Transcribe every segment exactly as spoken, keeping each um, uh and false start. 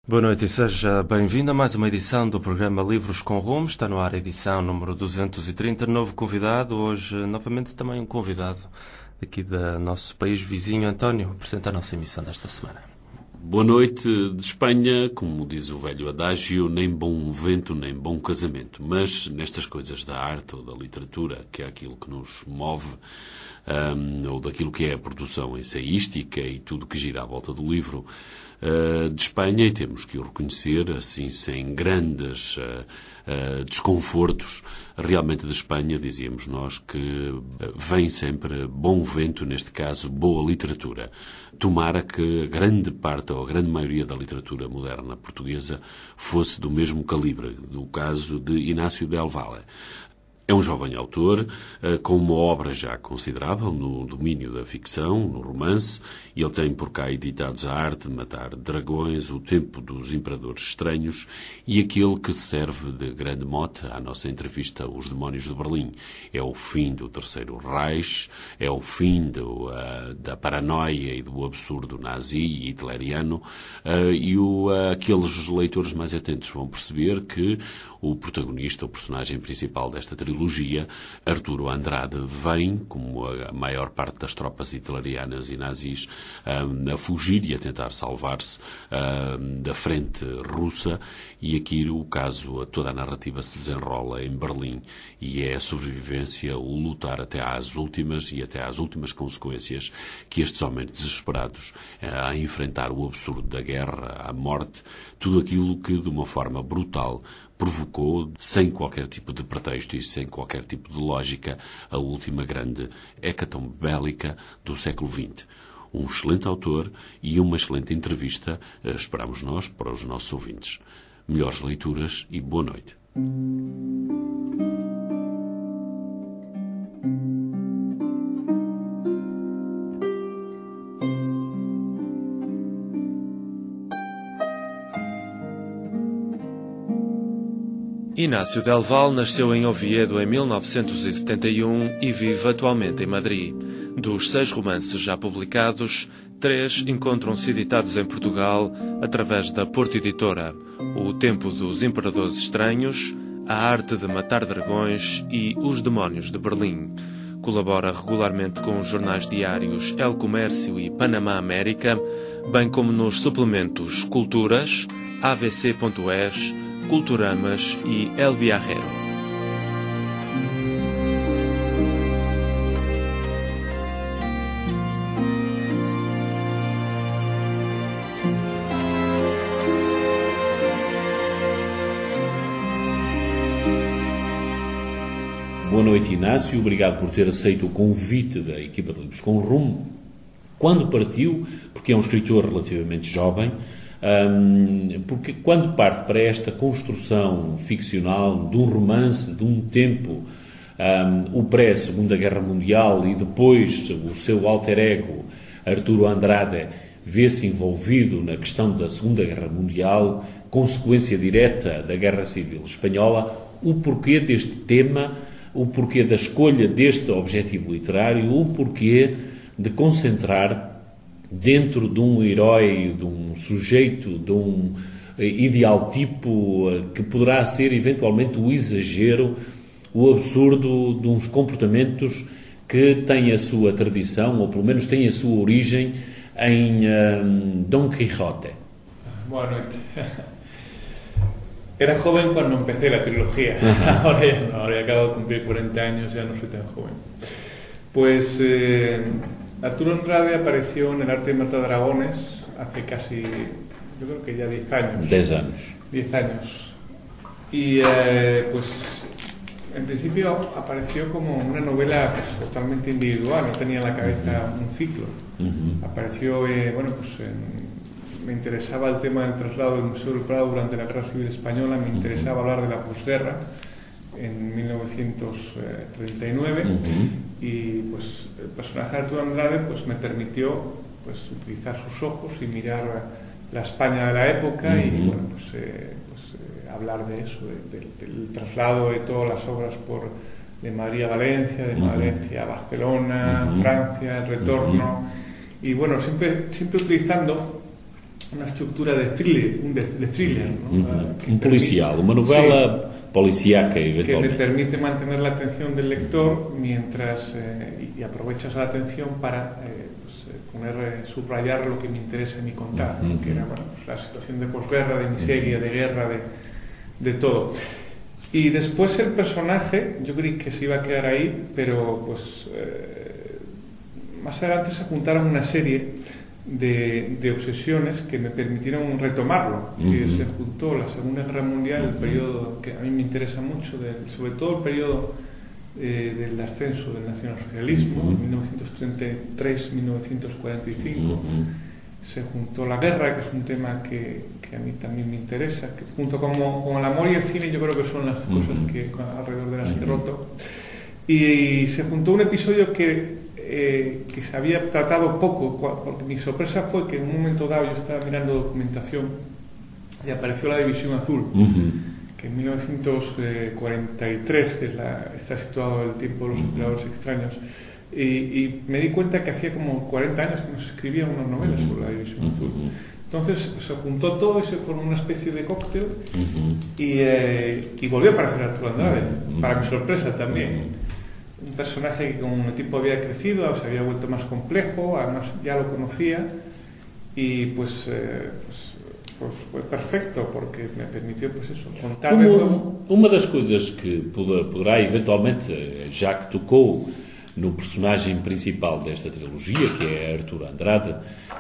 Boa noite e seja bem-vindo a mais uma edição do programa Livros com Rumo. Está no ar a edição número duzentos e trinta. Novo convidado, hoje novamente também um convidado aqui do nosso país vizinho. António, apresenta a nossa emissão desta semana. Boa noite de Espanha, como diz o velho adágio, nem bom vento, nem bom casamento. Mas nestas coisas da arte ou da literatura, que é aquilo que nos move, um, ou daquilo que é a produção ensaística e tudo que gira à volta do livro, uh, de Espanha, e temos que o reconhecer, assim, sem grandes uh, uh, desconfortos, realmente de Espanha, dizíamos nós, que vem sempre bom vento, neste caso, boa literatura. Tomara que a grande parte, ou a grande maioria da literatura moderna portuguesa fosse do mesmo calibre, do caso de Inácio Del Valle. É um jovem autor, com uma obra já considerável no domínio da ficção, no romance, e ele tem por cá editados A Arte de Matar Dragões, O Tempo dos Imperadores Estranhos e aquele que serve de grande mote à nossa entrevista Os Demónios de Berlim. É o fim do Terceiro Reich, é o fim do, uh, da paranoia e do absurdo nazi e hitleriano, uh, e o, uh, aqueles leitores mais atentos vão perceber que o protagonista, o personagem principal desta trilogia, Arturo Andrade, vem, como a maior parte das tropas hitlerianas e nazis, a fugir e a tentar salvar-se da frente russa, e aqui o caso, toda a narrativa se desenrola em Berlim, e é a sobrevivência, o lutar até às últimas e até às últimas consequências que estes homens desesperados, a enfrentar o absurdo da guerra, a morte, tudo aquilo que de uma forma brutal provocou, sem qualquer tipo de pretexto e sem qualquer tipo de lógica, a última grande hecatombe bélica do século vinte. Um excelente autor e uma excelente entrevista, esperamos nós, para os nossos ouvintes. Melhores leituras e boa noite. Inácio Del Valle nasceu em Oviedo em mil novecentos e setenta e um e vive atualmente em Madrid. Dos seis romances já publicados, três encontram-se editados em Portugal através da Porto Editora: O Tempo dos Imperadores Estranhos, A Arte de Matar Dragões e Os Demónios de Berlim. Colabora regularmente com os jornais diários El Comércio e Panamá América, bem como nos suplementos Culturas, A B C ponto es, Culturamas e El Viajero. Boa noite, Inácio. Obrigado por ter aceito o convite da equipa de Livros com Rumo. Quando partiu, porque é um escritor relativamente jovem, Um, porque quando parte para esta construção ficcional de um romance, de um tempo, um, o pré-Segunda Guerra Mundial, e depois o seu alter ego, Arturo Andrade, vê-se envolvido na questão da Segunda Guerra Mundial, consequência direta da Guerra Civil Espanhola, o porquê deste tema, o porquê da escolha deste objetivo literário, o porquê de concentrar dentro de um herói, de um sujeito, de um ideal tipo que poderá ser eventualmente o exagero, o absurdo de uns comportamentos que têm a sua tradição, ou pelo menos têm a sua origem em um, Don Quijote. Boa noite. Era joven cuando empecé la trilogía. Uh-huh. Ahora ya no, ahora ya acabo de cumplir cuarenta años, ya no soy tan joven. Pues eh, Arturo Andrade apareció en El Arte de Matar Dragones hace casi, yo creo que ya diez años. diez años. diez años. Y eh, pues en principio apareció como una novela pues, totalmente individual, no tenía en la cabeza un ciclo. Uh-huh. Apareció, eh, bueno, pues en, me interesaba el tema del traslado del Museo del Prado durante la Guerra Civil Española, me interesaba hablar de la posguerra en mil novecientos treinta y nueve, uh-huh. y pues el personaje de Arturo Andrade pues me permitió pues utilizar sus ojos y mirar la España de la época, uh-huh. y bueno pues, eh, pues eh, hablar de eso, de, de, del traslado de todas las obras por de Madrid a Valencia, de uh-huh. Valencia a Barcelona, uh-huh. Francia, el retorno, uh-huh. y bueno siempre siempre utilizando una estructura de thriller, un, de, de thriller, ¿no? Uh-huh. Un policial, permite, una novela sí, policíaca eventualmente. Que me permite mantener la atención del lector mientras eh, y aprovechas la atención para eh, pues, poner, eh, subrayar lo que me interesa en mi contar, uh-huh. que era bueno, pues, la situación de posguerra, de miseria, uh-huh. de guerra, de, de todo. Y después el personaje, yo creí que se iba a quedar ahí, pero pues eh, más adelante se juntaron una serie de, de obsesiones que me permitieron retomarlo. Uh-huh. Sí, se juntó la Segunda Guerra Mundial, el periodo que a mí me interesa mucho, de, sobre todo el periodo eh, del ascenso del nacionalsocialismo, uh-huh. mil novecientos treinta y tres a mil novecientos cuarenta y cinco. Uh-huh. Se juntó la guerra, que es un tema que, que a mí también me interesa, que junto con, con el amor y el cine yo creo que son las cosas que, alrededor de las que roto. Y se juntó un episodio que, eh, que se había tratado poco, porque mi sorpresa fue que en un momento dado yo estaba mirando documentación y apareció la División Azul, uh-huh. que en mil novecientos cuarenta y tres, que es la, está situado el tiempo de los emperadores extraños. Y, y me di cuenta que hacía como cuarenta años que no se escribían unas novelas sobre la División uh-huh. Azul. Entonces se juntó todo y se formó una especie de cóctel uh-huh. y, eh, y volvió a aparecer Arturo Andrade, uh-huh. para mi sorpresa también. Uh-huh. Un personaje que con el tiempo había crecido, se había vuelto más complejo, además ya lo conocía y pues, eh, pues, pues fue perfecto porque me permitió pues eso, contar de nuevo. Uma das coisas que poder, poderá eventualmente, já que tocou no personagem principal desta trilogia, que é Arturo Andrade,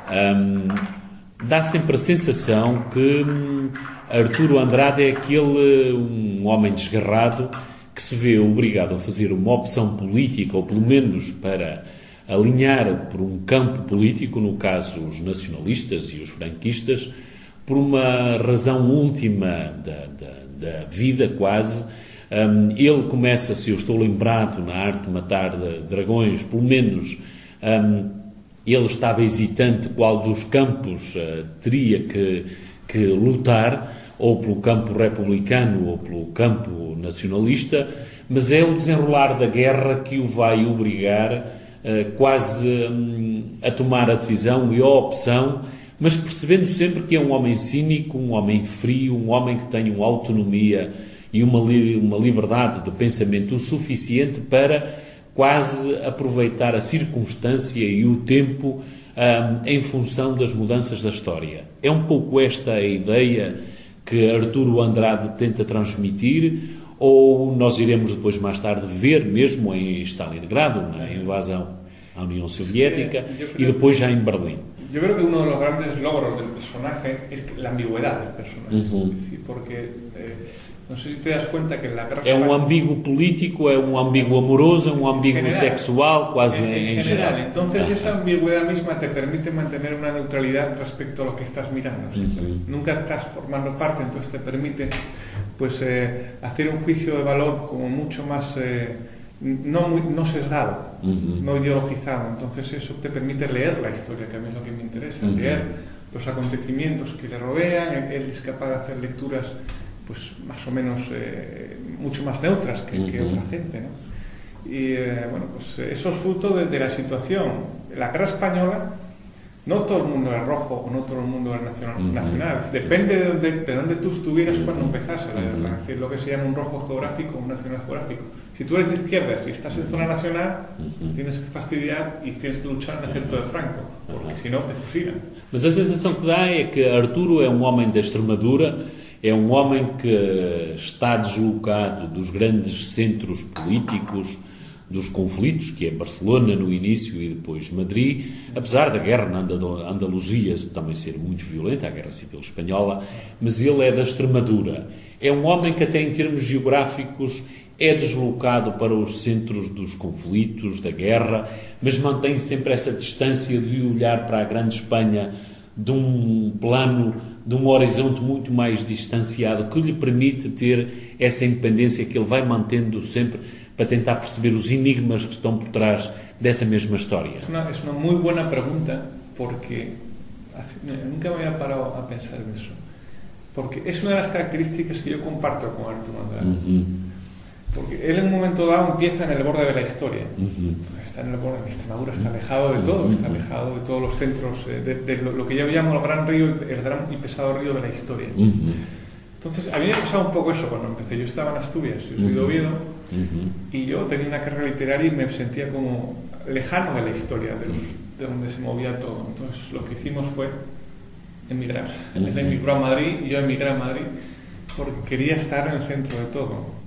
um, dá sempre a sensação que um, Arturo Andrade é aquele um homem desgarrado que se vê obrigado a fazer uma opção política, ou pelo menos para alinhar por um campo político, no caso os nacionalistas e os franquistas, por uma razão última da, da, da vida quase. Um, ele começa, se eu estou lembrado, na arte de matar de dragões, pelo menos um, ele estava hesitante qual dos campos uh, teria que, que lutar, ou pelo campo republicano ou pelo campo nacionalista, mas é o desenrolar da guerra que o vai obrigar uh, quase um, a tomar a decisão e a opção, mas percebendo sempre que é um homem cínico, um homem frio, um homem que tem uma autonomia e uma, li- uma liberdade de pensamento o suficiente para quase aproveitar a circunstância e o tempo um, em função das mudanças da história. É um pouco esta a ideia que Arturo Andrade tenta transmitir, ou nós iremos depois mais tarde ver mesmo em Stalingrado, na invasão à União Soviética, e depois já em Berlim. Yo creo que uno de los grandes logros del personaje es la ambigüedad del personaje, uh-huh. es decir, porque eh, no sé si te das cuenta que en la guerra é um ambíguo político, é um ambíguo amoroso, é um ambíguo general, sexual, quase en, en, en general. general. Entonces uh-huh. esa ambigüedad misma te permite mantener una neutralidad respecto a lo que estás mirando. Uh-huh. Nunca estás formando parte, entonces te permite pues eh, hacer un juicio de valor como mucho más eh, no, muy, no sesgado, uh-huh. no ideologizado. Entonces eso te permite leer la historia, que a mí es lo que me interesa, uh-huh. leer los acontecimientos que le rodean. Él es capaz de hacer lecturas pues más o menos eh, mucho más neutras que, uh-huh. que otra gente, ¿no? Y eh, bueno, pues eso es fruto de, de la situación. En la guerra española no todo el mundo era rojo o no todo el mundo era nacional. Uh-huh. nacional. Depende de donde, de donde tú estuvieras uh-huh. cuando empezase la guerra. Es decir, lo que se llama un rojo geográfico o un nacional geográfico. Si tú eres de izquierdas y estás en zona nacional, uh-huh. tienes que fastidiar y tienes que luchar en el ejército de Franco, porque uh-huh. si no te fusilan. Mas a sensação que dá é que Arturo é um homem da Extremadura, é um homem que está deslocado dos grandes centros políticos, dos conflitos, que é Barcelona no início e depois Madrid, apesar da guerra na Andaluzia também ser muito violenta, a Guerra Civil Espanhola, mas ele é da Extremadura. É um homem que até em termos geográficos é deslocado para os centros dos conflitos, da guerra, mas mantém sempre essa distância de olhar para a grande Espanha de um plano, de um horizonte muito mais distanciado, que lhe permite ter essa independência que ele vai mantendo sempre para tentar perceber os enigmas que estão por trás dessa mesma história. É uma, é uma muito boa pergunta, porque nunca me había parado a pensar nisso, porque é uma das características que eu comparto com Arturo Andrade. Uh-huh. porque él en un momento dado empieza en el borde de la historia. Uh-huh. Entonces está en el borde, Extremadura está alejado de todo, está alejado de todos los centros, eh, de, de lo, lo que yo llamo el gran río, el gran y pesado río de la historia. Uh-huh. Entonces, a mí me ha pasado un poco eso cuando empecé. Yo estaba en Asturias, yo soy de Oviedo, uh-huh. y yo tenía una carrera literaria y me sentía como lejano de la historia, de, los, de donde se movía todo. Entonces, lo que hicimos fue emigrar. Uh-huh. Él emigró a Madrid y yo emigré a Madrid porque quería estar en el centro de todo.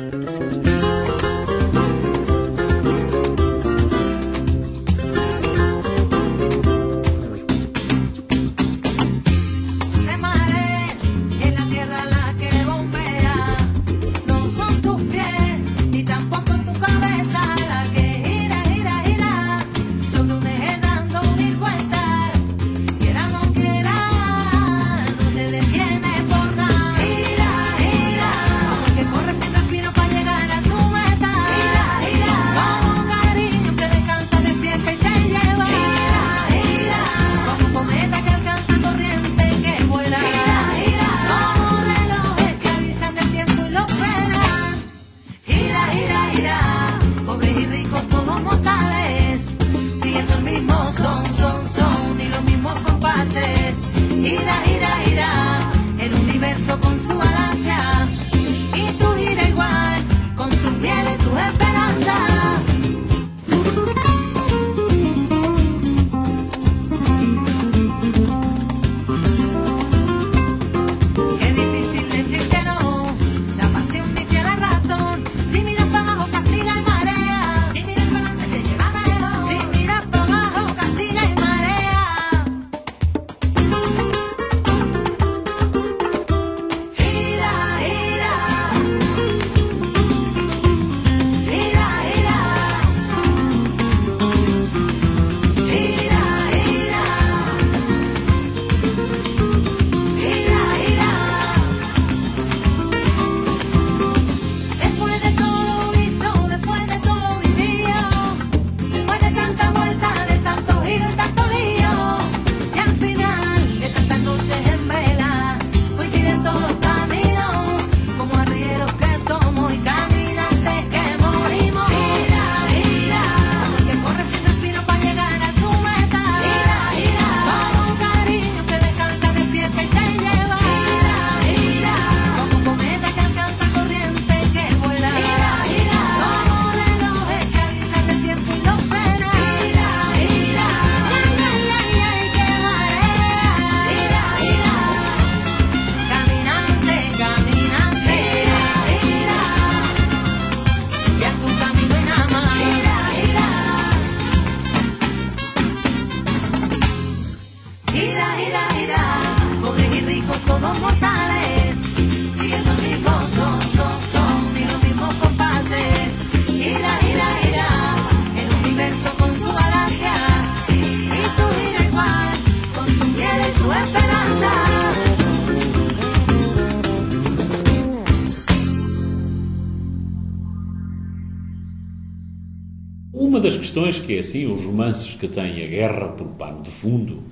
Uma das questões que é assim, os romances que têm a guerra por pano de fundo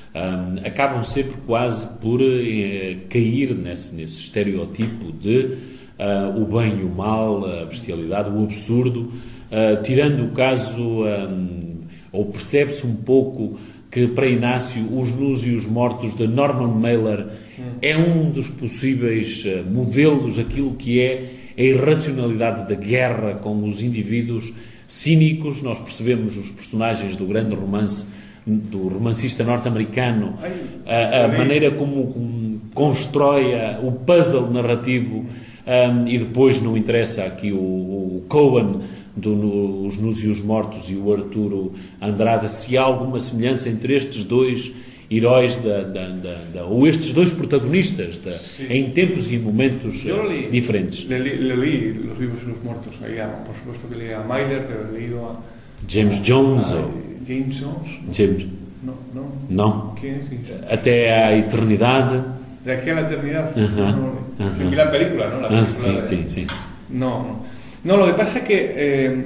um, acabam sempre quase por eh, cair nesse, nesse estereotipo de uh, o bem e o mal, a bestialidade, o absurdo, uh, tirando o caso, um, ou percebe-se um pouco que para Inácio Os Nus e os Mortos de Norman Mailer é um dos possíveis uh, modelos, aquilo que é a irracionalidade da guerra com os indivíduos cínicos. Nós percebemos os personagens do grande romance, do romancista norte-americano, a, a maneira como, como constrói a, o puzzle narrativo, um, e depois não interessa aqui o, o Cohen, do, no, Os Nus e os Mortos, e o Arturo Andrade, se há alguma semelhança entre estes dois heróis, da, da, da, da, ou estes dois protagonistas, da, em tempos e momentos li, diferentes. Le, le, le li Los Vivos y los Muertos, leía, por supuesto que leía a Mailer, pero he leído a James Jones. a, ou James Jones? James. No, no. Não. ¿Quién es? Até à eternidade. De aquí a la eternidad. Uh-huh. No, no, uh-huh. Sí, la película, ¿no? La película ah, sí, de... sí, sí. No, no. No, lo que pasa es que eh,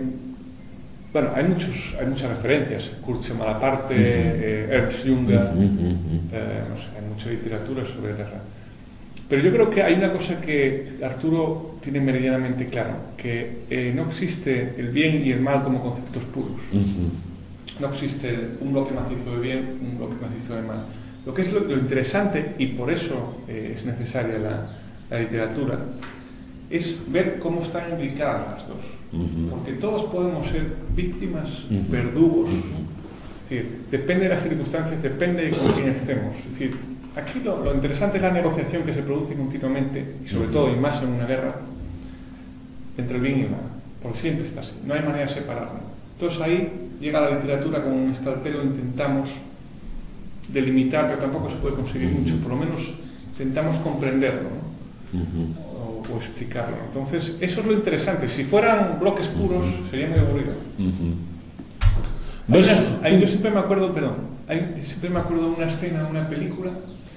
bueno, hay muchos, hay muchas referencias. Kurze Malaparte, uh-huh. eh, Ernst Junger, uh-huh, uh-huh. Eh, no sé, hay mucha literatura sobre guerra. Pero yo creo que hay una cosa que Arturo tiene meridianamente claro, que eh, no existe el bien y el mal como conceptos puros. Uh-huh. No existe un bloque macizo de bien, un bloque macizo de mal. Lo que es lo, lo interesante, y por eso eh, es necesaria la, la literatura, es ver cómo están imbricadas las dos. Uh-huh. Porque todos podemos ser víctimas, uh-huh. verdugos. Uh-huh. Es decir, depende de las circunstancias, depende de con quién estemos. Es decir, aquí lo, lo interesante es la negociación que se produce continuamente, y sobre todo, y más en una guerra, entre el bien y el mal. Porque siempre está así, no hay manera de separarlo. Entonces ahí llega la literatura con un escalpelo, intentamos delimitar, pero tampoco se puede conseguir mucho, por lo menos intentamos comprenderlo, ¿no? Uh-huh. o, o explicarlo. Entonces, eso es lo interesante. Si fueran bloques puros, uh-huh. sería muy aburrido. Uh-huh. Hay una, hay, yo siempre me acuerdo, perdón, hay, siempre me acuerdo de una escena, de una película,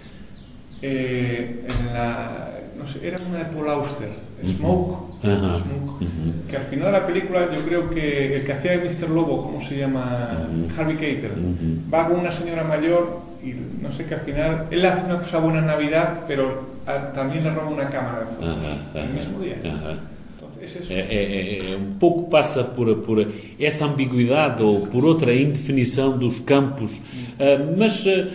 eh, en la, no sé, era una de Paul Auster, Smoke, uh-huh. Smoke uh-huh. que al final de la película yo creo que el que hacía de mister Lobo, ¿cómo se llama? Uh-huh. Harvey Keitel, uh-huh. va con una señora mayor y no sé, que al final él hace una cosa buena en Navidad, pero a, también le roba una cámara de fotos uh-huh. el mismo día. Uh-huh. Entonces, eso... é, é, é, um pouco passa por, por essa ambiguidade ou por outra indefinição dos campos, uh, mas uh,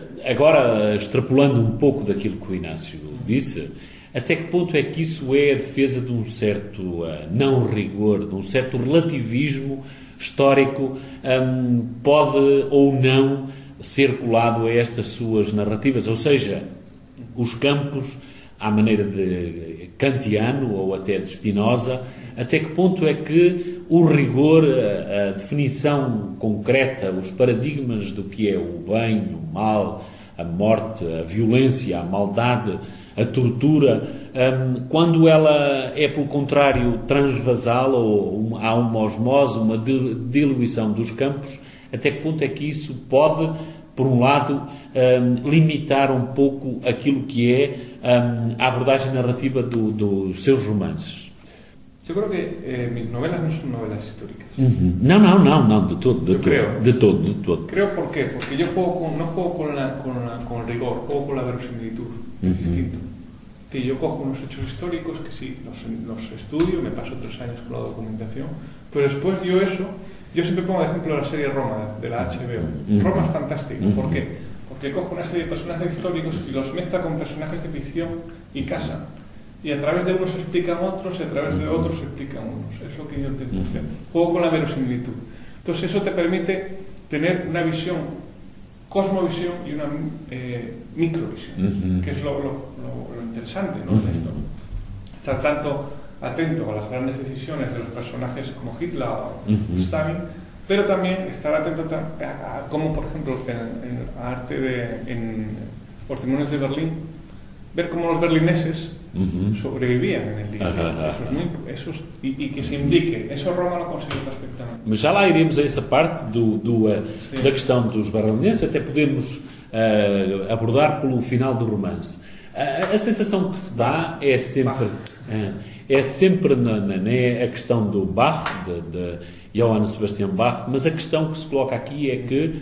agora extrapolando um pouco daquilo que o Inácio disse, até que ponto é que isso é a defesa de um certo uh, não rigor, de um certo relativismo histórico, um, pode ou não ser colado a estas suas narrativas, ou seja, os campos à maneira de kantiano ou até de Spinoza, até que ponto é que o rigor, a, a definição concreta, os paradigmas do que é o bem, o mal, a morte, a violência, a maldade, a tortura, um, quando ela é, pelo contrário, transvasal ou um, há uma osmose, uma diluição dos campos, até que ponto é que isso pode, por um lado, um, limitar um pouco aquilo que é um, a abordagem narrativa do, dos seus romances? Eu creo que eh, mis novelas no son novelas históricas. Uh-huh. No, no, no, no, de todo, de Yo todo, creo. de todo, de todo. Creo por qué, porque yo juego con, no juego con, la, con, la, con el rigor, juego con la verosimilitud, uh-huh. es distinto. Sí, yo cojo unos hechos históricos que sí, los, los estudio, me paso tres años con la documentación, pero después yo eso, yo siempre pongo de ejemplo la serie Roma, de la H B O. Uh-huh. Roma es fantástica, uh-huh. ¿por qué? Porque cojo una serie de personajes históricos y los mezcla con personajes de ficción y casan. Y a través de unos se explican otros y a través de otros se explican unos. Es lo que yo intento hacer. Juego con la verosimilitud. Entonces eso te permite tener una visión, cosmovisión y una eh, microvisión, uh-huh. que es lo, lo, lo, lo interesante, ¿no? Uh-huh. de esto. Estar tanto atento a las grandes decisiones de los personajes como Hitler o uh-huh. Stalin, pero también estar atento a, a, a cómo, por ejemplo, en, en arte de, en Los Demonios de Berlín, ver cómo los berlineses uh-huh. sobrevivían en el día. Uh-huh. Eso es muy, eso es, y, y que se implique. Eso Roma lo consiguió perfectamente. Mas já lá iremos a essa parte do, do, uh, da questão dos berlinenses, até podemos uh, abordar pelo final do romance. Uh, a sensação que se dá é sempre, uh, é sempre na, na, na, a questão do Bach, de, de Johann Sebastian Bach, mas a questão que se coloca aqui é que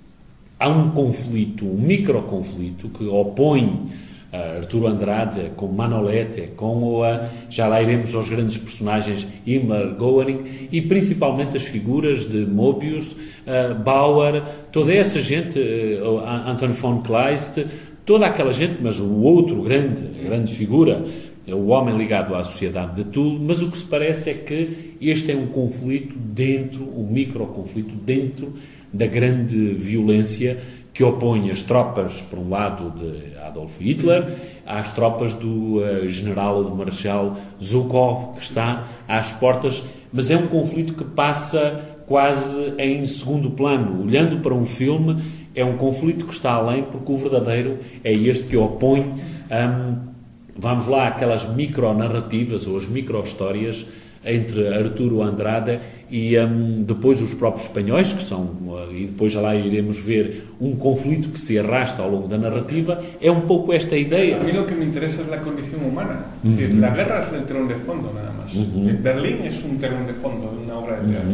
há um conflito, um microconflito que opõe Uh, Arturo Andrade com Manolete, com o, uh, já lá iremos aos grandes personagens Himmler, Goering e principalmente as figuras de Mobius, uh, Bauer, toda essa gente, uh, Anton von Kleist, toda aquela gente, mas o outro grande, grande figura, o homem ligado à sociedade de Tulle, mas o que se parece é que este é um conflito dentro, um microconflito dentro da grande violência que opõe as tropas, por um lado, de Adolf Hitler, às tropas do uh, general, do marechal Zhukov, que está às portas, mas é um conflito que passa quase em segundo plano. Olhando para um filme, é um conflito que está além, porque o verdadeiro é este que opõe, um, vamos lá, aquelas micronarrativas ou as micro-histórias entre Arturo Andrade e um, depois os próprios espanhóis, que são, uh, e depois já lá iremos ver um conflito que se arrasta ao longo da narrativa, é um pouco esta ideia. A mí lo que me interesa es la condición humana. Uh-huh. Es decir, la guerra es el telón de fondo nada más. Uh-huh. Berlín es un telón de fondo de una obra de teatro.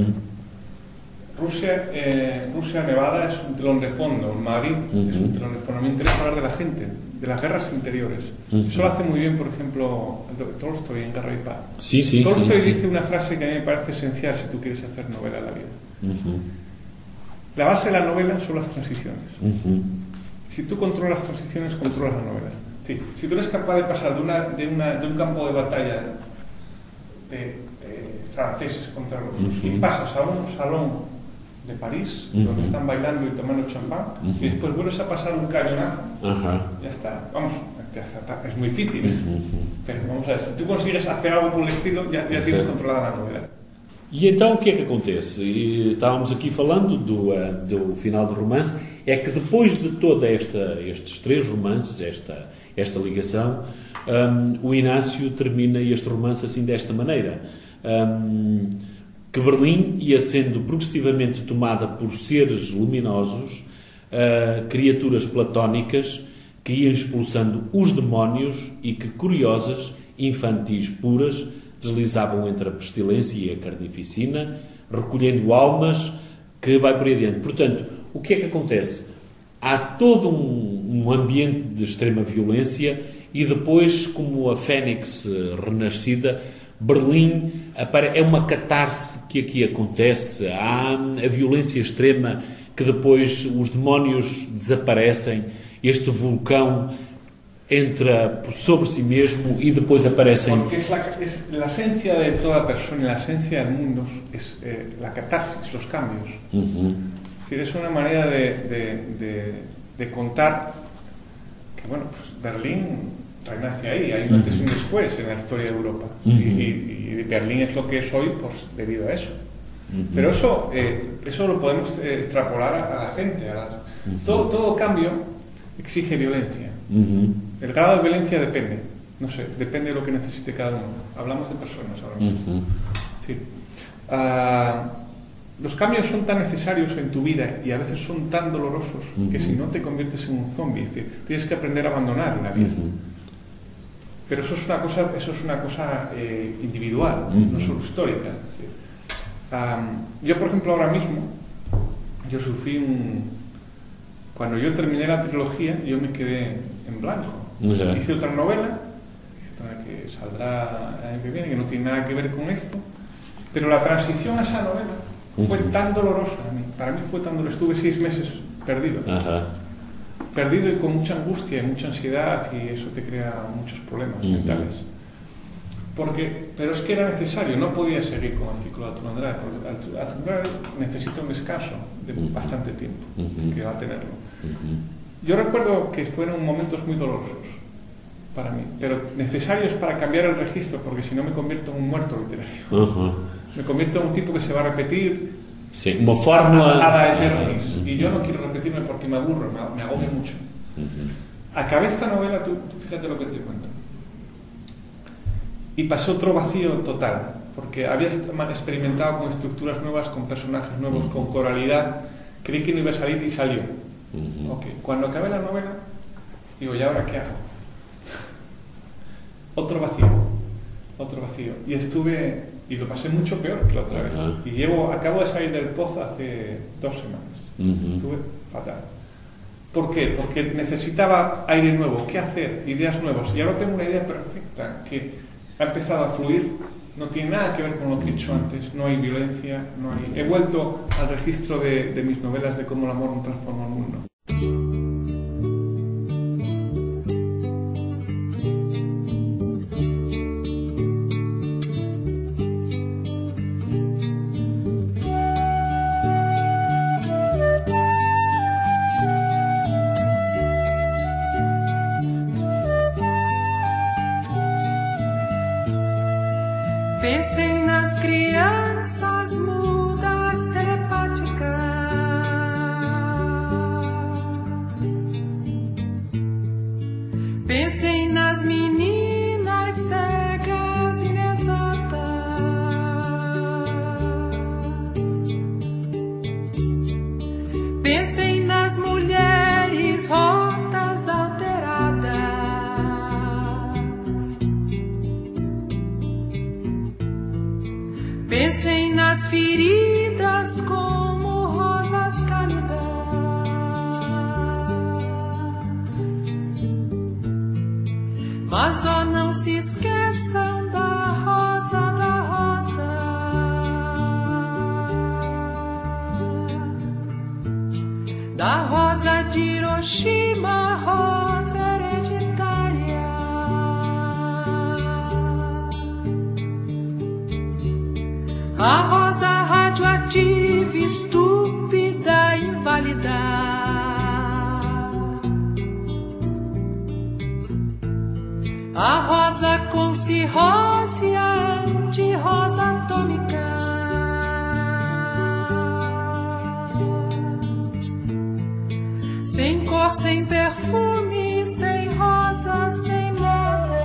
Uh-huh. Rusia, eh, Rusia Nevada es un telón de fondo. Madrid uh-huh. es un telón de fondo. Me interesa hablar de la gente, de las guerras interiores. Uh-huh. Eso lo hace muy bien, por ejemplo, Tolstoy en Guerra y Paz. Sí, sí, Tolstoy sí, dice sí. una frase que a mí me parece esencial si tú quieres hacer novela en la vida. Uh-huh. La base de la novela son las transiciones. Uh-huh. Si tú controlas las transiciones, controlas la novela. Sí. Si tú eres capaz de pasar de, una, de, una, de un campo de batalla de eh, franceses contra rusos uh-huh. y pasas a un salón de París, uh-huh. donde están bailando y tomando champán, uh-huh. y después vuelves a pasar un cañonazo, uh-huh. ya está. Vamos, ya está, es muy difícil. Uh-huh. Pero vamos a ver, si tú consigues hacer algo por el estilo, ya, ya tienes controlada la novela. E então o que é que acontece? E estávamos aqui falando do, uh, do final do romance, é que depois de toda esta estes três romances, esta, esta ligação, um, o Inácio termina este romance assim desta maneira. Um, que Berlim ia sendo progressivamente tomada por seres luminosos, uh, criaturas platónicas que iam expulsando os demónios e que, curiosas, infantis puras, deslizavam entre a pestilência e a carnificina, recolhendo almas que vai por aí adiante. Portanto, o que é que acontece? Há todo um, um ambiente de extrema violência e depois, como a Fênix renascida, Berlim é uma catarse que aqui acontece. Há a violência extrema que depois os demónios desaparecem, este vulcão entra sobre si mesmo e depois aparecem... Porque es la, es la esencia de toda persona y la esencia del mundo es eh, la catarsis, los cambios. Uh-huh. Es decir, es una manera de, de, de, de contar que, bueno, pues Berlín renace ahí, hay un antes y un después en la historia de Europa. Uh-huh. y, y Berlín es lo que es hoy pues, debido a eso. Uh-huh. Pero eso, eh, eso lo podemos eh, extrapolar a, a la gente. A la, uh-huh. todo, todo cambio exige violencia. Uh-huh. El grado de violencia depende, no sé, depende de lo que necesite cada uno. Hablamos de personas ahora mismo. Uh-huh. Sí. Uh, los cambios son tan necesarios en tu vida y a veces son tan dolorosos uh-huh. que si no te conviertes en un zombie, es decir, tienes que aprender a abandonar la vida. Uh-huh. Pero eso es una cosa, eso es una cosa eh, individual, uh-huh. no solo histórica. Es decir, um, yo, por ejemplo, ahora mismo, yo sufrí un... Cuando yo terminé la trilogía, yo me quedé en blanco. Uh-huh. Hice otra novela, hice otra que saldrá el año que viene, que no tiene nada que ver con esto, pero la transición a esa novela uh-huh. fue tan dolorosa a mí. Para mí fue tan dolorosa. Estuve seis meses perdido. Uh-huh. Perdido y con mucha angustia y mucha ansiedad, y eso te crea muchos problemas uh-huh. mentales. Porque, pero es que era necesario, no podía seguir con el ciclo de Arturo Andrade, porque Arturo Andrade necesita un descanso de uh-huh. bastante tiempo, uh-huh. que va a tenerlo. Uh-huh. Yo recuerdo que fueron momentos muy dolorosos para mí, pero necesarios para cambiar el registro, porque si no me convierto en un muerto literario. Uh-huh. Me convierto en un tipo que se va a repetir. Sí, una fórmula. Ada eternis. Uh-huh. Y yo no quiero repetirme porque me aburro, me, me agobio mucho. Uh-huh. Acabé esta novela, tú, tú fíjate lo que te cuento. Y pasó otro vacío total, porque había experimentado con estructuras nuevas, con personajes nuevos, uh-huh. con coralidad. Creí que no iba a salir y salió. Uh-huh. Okay. Cuando acabé la novela, digo, ¿y ahora qué hago? Otro vacío, otro vacío. Y estuve, y lo pasé mucho peor que la otra vez. Uh-huh. Y llevo, acabo de salir del pozo hace dos semanas. Uh-huh. Estuve fatal. ¿Por qué? Porque necesitaba aire nuevo, qué hacer, ideas nuevas. Y ahora tengo una idea perfecta que ha empezado a fluir, no tiene nada que ver con lo que he hecho antes, no hay violencia, no hay... He vuelto al registro de, de mis novelas de cómo el amor no transforma el mundo. Pensem nas crianças mudas telepáticas. Pensem nas meninas cegas inexatas. Pensem nas mulheres rotas, alteradas. Pensem nas feridas como rosas cálidas. Mas ó, não se esqueçam da rosa, da rosa, da rosa de Hiroshima, rosa hereditária, a rosa radioativa, estúpida, inválida, a rosa com cirrose, a anti-rosa atômica, sem cor, sem perfume, sem rosa, sem nada.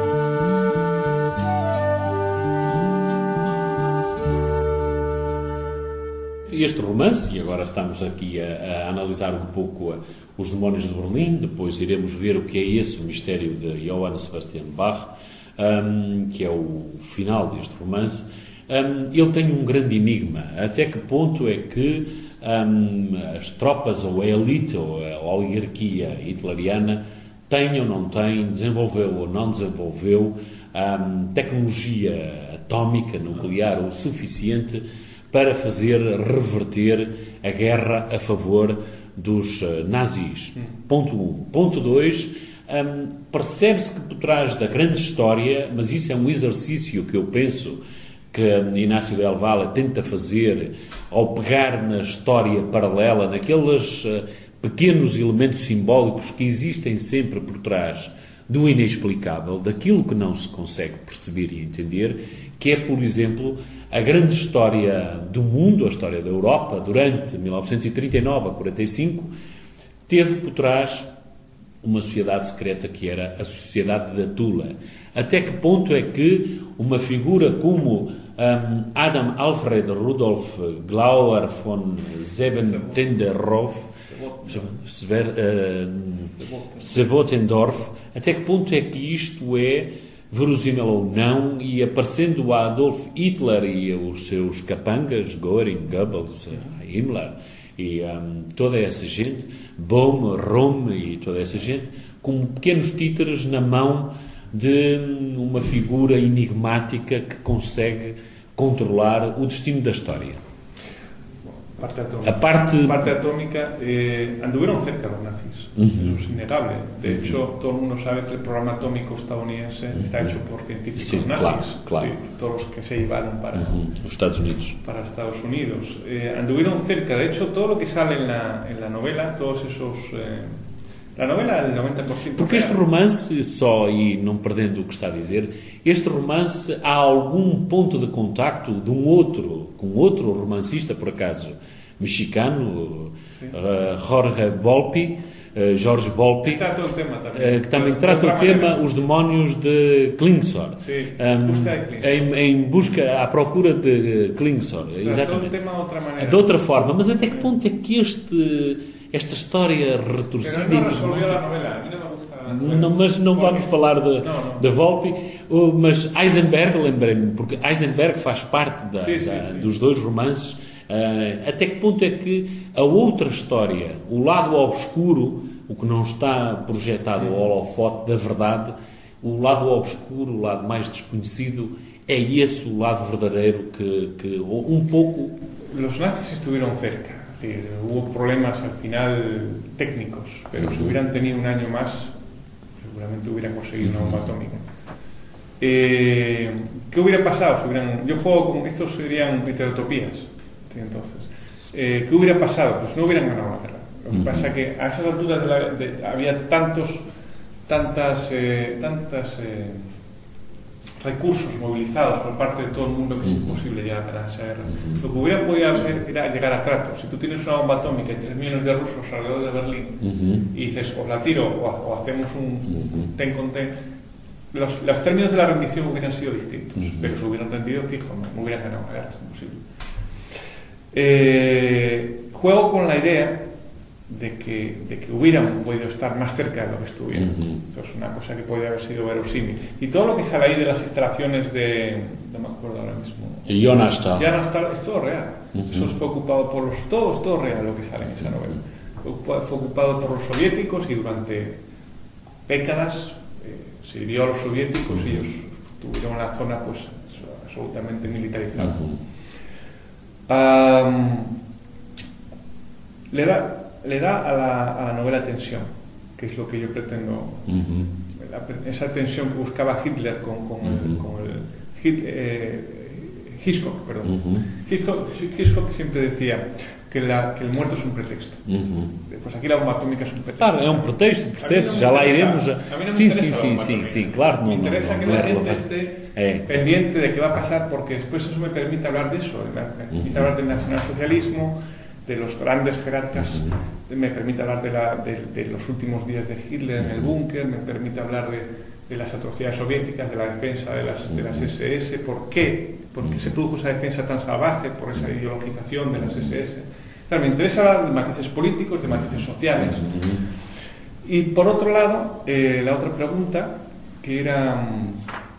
Este romance, e agora estamos aqui a, a analisar um pouco a, os Demónios de Berlim, depois iremos ver o que é esse o mistério de Johann Sebastian Bach, um, que é o final deste romance. Um, ele tem um grande enigma. Até que ponto é que um, as tropas, ou a elite, ou a oligarquia hitleriana, tem ou não tem, desenvolveu ou não desenvolveu um, tecnologia atómica, nuclear, o suficiente para fazer reverter a guerra a favor dos uh, nazis. Ponto um. Ponto dois. Um, percebe-se que por trás da grande história, mas isso é um exercício que eu penso que Inácio Del Valle tenta fazer ao pegar na história paralela, naqueles uh, pequenos elementos simbólicos que existem sempre por trás do inexplicável, daquilo que não se consegue perceber e entender, que é, por exemplo, a grande história do mundo, a história da Europa, durante mil novecentos e trinta e nove a quarenta e cinco, teve por trás uma sociedade secreta que era a Sociedade da Tula. Até que ponto é que uma figura como um, Adam Alfred Rudolf Glauer von Sebentenderhof, Sebotendorf, até que ponto é que isto é verosímil ou não, e aparecendo a Adolf Hitler e os seus capangas, Göring, Goebbels, Himmler e um, toda essa gente, Bohm, Rom e toda essa gente, como pequenos títeres na mão de uma figura enigmática que consegue controlar o destino da história. Parte atómica. A parte, parte atómica eh, anduvieron cerca los nazis, uh-huh. Eso es innegable. De hecho, uh-huh. todo el mundo sabe que el programa atómico estadounidense uh-huh. está hecho por científicos sí, nazis, claro, claro. Sí, todos los que se llevaron para uh-huh. los Estados Unidos. Para Estados Unidos. Eh, anduvieron cerca. De hecho, todo lo que sale en la, en la novela, todos esos... Eh, la novela, el noventa por ciento... Porque este romance, só, e não perdendo o que está a dizer, este romance há algum ponto de contacto de um outro, com outro romancista, por acaso, mexicano, uh, Jorge Volpi, uh, Jorge Volpi, que trata o tema também, uh, que também trata o tema maneira. Os Demónios de Klingsor. Sim, um, busca de Klingsor. Em, em busca, à procura de Klingsor. Exatamente. O tema de outra maneira. De outra forma, mas até que ponto é que este... esta história retorcida... Pero no resolvió la novela, a mí no me gusta la novela. Não, mas não Volpi. Vamos falar de, não, não. de Volpi, mas Heisenberg, lembrei-me, porque Heisenberg faz parte da, sim, sim, da, sim. dos dois romances. Uh, até que ponto é que a outra história, o lado obscuro, o que não está projetado ao holofote da verdade, o lado obscuro, o lado mais desconhecido, é esse o lado verdadeiro que, que um pouco... Os nazis estiveram cerca. Es decir, hubo problemas al final técnicos, pero uh-huh. si hubieran tenido un año más, seguramente hubieran conseguido una bomba atómica. Eh, ¿Qué hubiera pasado? Si hubieran, yo juego con estos serían heterotopías, ¿sí? Entonces, eh, ¿qué hubiera pasado? Pues no hubieran ganado la guerra. Lo que uh-huh. pasa es que a esas alturas de la, de, había tantos, tantas, eh, tantas eh, recursos movilizados por parte de todo el mundo que es imposible llegar a ganar esa guerra. Lo que hubiera podido hacer era llegar a tratos. Si tú tienes una bomba atómica y tres millones de rusos alrededor de Berlín uh-huh. y dices, os la tiro o, o hacemos un uh-huh. ten con ten, los, los términos de la rendición hubieran sido distintos, uh-huh. pero se hubieran rendido fijo, no, no hubieran ganado la guerra, es imposible. Eh, juego con la idea de que, de que hubieran podido estar más cerca de lo que estuvieron. Uh-huh. Eso es una cosa que puede haber sido verosímil. Y todo lo que sale ahí de las instalaciones de... no me acuerdo ahora mismo. Jonastal. Jonastal es todo real. Uh-huh. Eso fue ocupado por los... todo es todo real lo que sale en esa novela. Fue, fue ocupado por los soviéticos y durante décadas eh, se hirió a los soviéticos y ellos tuvieron la zona pues absolutamente militarizada. Uh-huh. um, le da, le da a, la, a la novela tensión, que es lo que yo pretendo. Uh-huh. La, esa tensión que buscaba Hitler con, con, uh-huh. el, con el Hit, eh, Hitchcock, perdón. Uh-huh. Hitchcock, Hitchcock siempre decía que, la, que el muerto es un pretexto. Uh-huh. Pues aquí la bomba atómica es un pretexto. Claro, é um pretexto, percebes? Já lá iremos. A... A mí no sim, me sim, sim, sim, sim, claro. Me não, interesa não, que não la é gente relevante. esté é. pendiente de qué va a pasar, porque después eso me permite hablar de eso, me permite uh-huh. hablar del nacionalsocialismo, de los grandes jerarcas, uh-huh. me permite hablar de, la, de, de los últimos días de Hitler en el búnker, me permite hablar de, de las atrocidades soviéticas, de la defensa de las, de las ese ese. ¿Por qué? Porque se produjo esa defensa tan salvaje, por esa ideologización de las ese ese. Claro, me interesa hablar de matices políticos, de matices sociales. Y por otro lado, eh, la otra pregunta, que era um,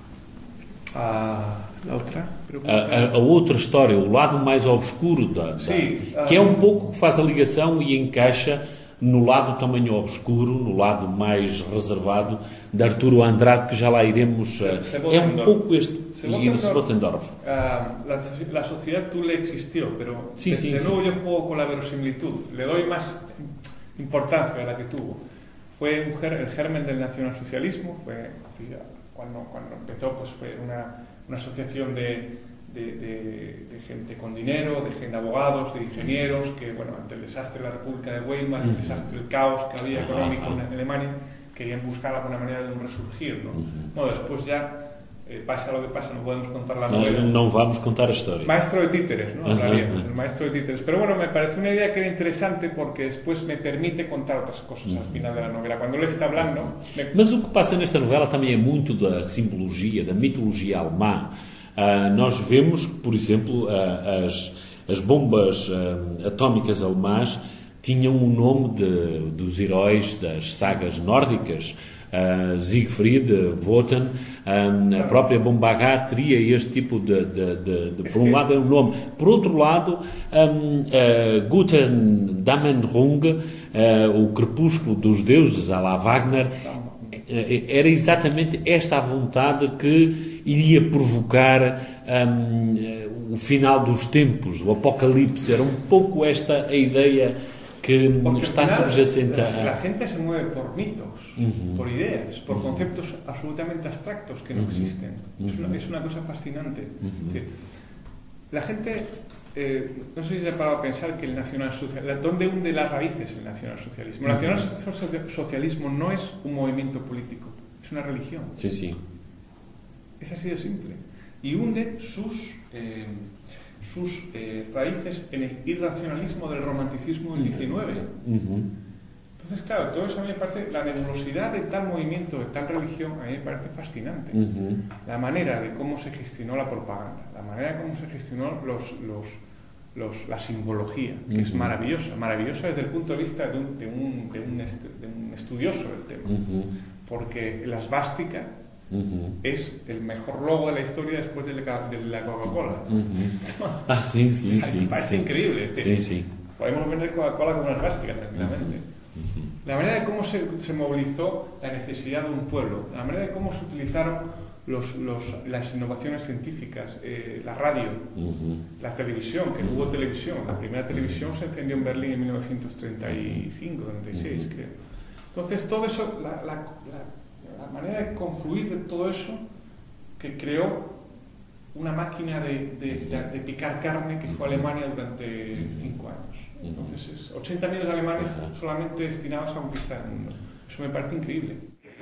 a, la otra pregunta. A, a, a outra história, o lado mais obscuro da, da Sim, que é um, um pouco que faz a ligação e encaixa no lado também obscuro, no lado mais reservado de Arturo Andrade, que já lá iremos. É um pouco este. Y de Svotendorf. Uh, la, la sociedad Thule existió, pero sí, de, sí, de nuevo sí. yo juego con la verosimilitud. Le doy más importancia a la que tuvo. Fue un ger, el germen del nacionalsocialismo. Fue cuando, cuando empezó, pues fue una, una asociación de, de, de, de gente con dinero, de gente de abogados, de ingenieros, que bueno, ante el desastre de la República de Weimar, el desastre, el caos que había económico en Alemania, querían buscar alguna manera de un resurgir, ¿no? Bueno, después ya eh, pasa lo que pasa, no podemos contar la novela. No, no vamos contar a história. Maestro de títeres, ¿no? Uh-huh, Hablaríamos, uh-huh. el maestro de títeres. Pero bueno, me parece una idea que era interesante porque después me permite contar otras cosas uh-huh. al final de la novela. Cuando él está hablando... Me... Mas o que passa nesta novela também é muito da simbologia, da mitologia alemã. Uh, nós vemos, por exemplo, uh, as, as bombas uh, atómicas alemãs tinham o nome de, dos heróis das sagas nórdicas. Uh, Siegfried, Wotan, um, a própria bomba H teria este tipo de, de, de, de por um lado é um nome, por outro lado um, uh, Guten Damenrung, uh, o crepúsculo dos deuses à la Wagner, uh, era exatamente esta a vontade que iria provocar um, uh, o final dos tempos, o apocalipse, era um pouco esta a ideia que Porque está final, subyacente la, a... la gente se mueve por mitos, uh-huh. por ideas, por uh-huh. conceptos absolutamente abstractos que no uh-huh. existen. Uh-huh. Es, una, es una cosa fascinante. Uh-huh. Es decir, la gente, eh, no sé si se ha parado a pensar que el nacionalsocialismo, ¿dónde hunde las raíces el nacionalsocialismo? El nacionalsocialismo no es un movimiento político, es una religión. Sí, sí. Es así de simple. Y hunde sus... Eh, sus eh, raíces en el irracionalismo del romanticismo del diecinueve. Uh-huh. Entonces, claro, todo eso a mí me parece, la nebulosidad de tal movimiento, de tal religión, a mí me parece fascinante. Uh-huh. La manera de cómo se gestionó la propaganda, la manera de cómo se gestionó los, los, los, la simbología, que uh-huh. es maravillosa, maravillosa desde el punto de vista de un, de un, de un, est, de un estudioso del tema. Uh-huh. Porque la svástica Uh-huh. es el mejor logo de la historia después de la, de la Coca-Cola. Uh-huh. Ah, sí, sí, sí. Me parece sí. increíble. Sí, sí. Podemos vender Coca-Cola como una svástica tranquilamente. Uh-huh. La manera de cómo se, se movilizó la necesidad de un pueblo, la manera de cómo se utilizaron los, los, las innovaciones científicas, eh, la radio, uh-huh. la televisión, que no hubo televisión. La primera televisión se encendió en Berlín en mil novecientos treinta y cinco, treinta y seis, uh-huh. creo. Entonces, todo eso, la, la, la la manera de confluir de todo eso que creó una máquina de, de, de, de picar carne que fue Alemania durante cinco años. Entonces, es ochenta millones de alemanes solamente destinados a conquistar el mundo. Eso me parece increíble.